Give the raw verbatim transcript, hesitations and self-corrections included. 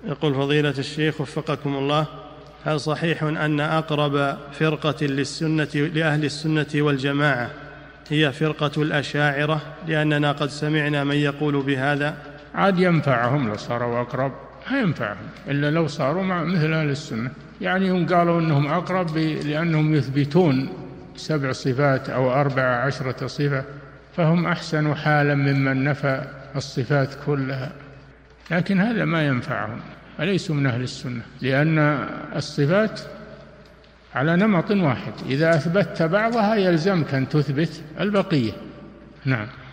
يقول فضيلة الشيخ وفقكم الله: هل صحيح أن أقرب فرقة للسنة لأهل السنة والجماعة هي فرقة الأشاعرة، لأننا قد سمعنا من يقول بهذا؟ عاد ينفعهم لو صاروا أقرب، ما ينفعهم إلا لو صاروا مع مثل أهل السنة. يعني هم قالوا أنهم أقرب لأنهم يثبتون سبع صفات أو أربع عشرة صفة، فهم أحسن حالا ممن نفى الصفات كلها، لكن هذا ما ينفعهم، أليسوا من أهل السنة، لأن الصفات على نمط واحد، إذا أثبتت بعضها يلزمك أن تثبت البقية. نعم.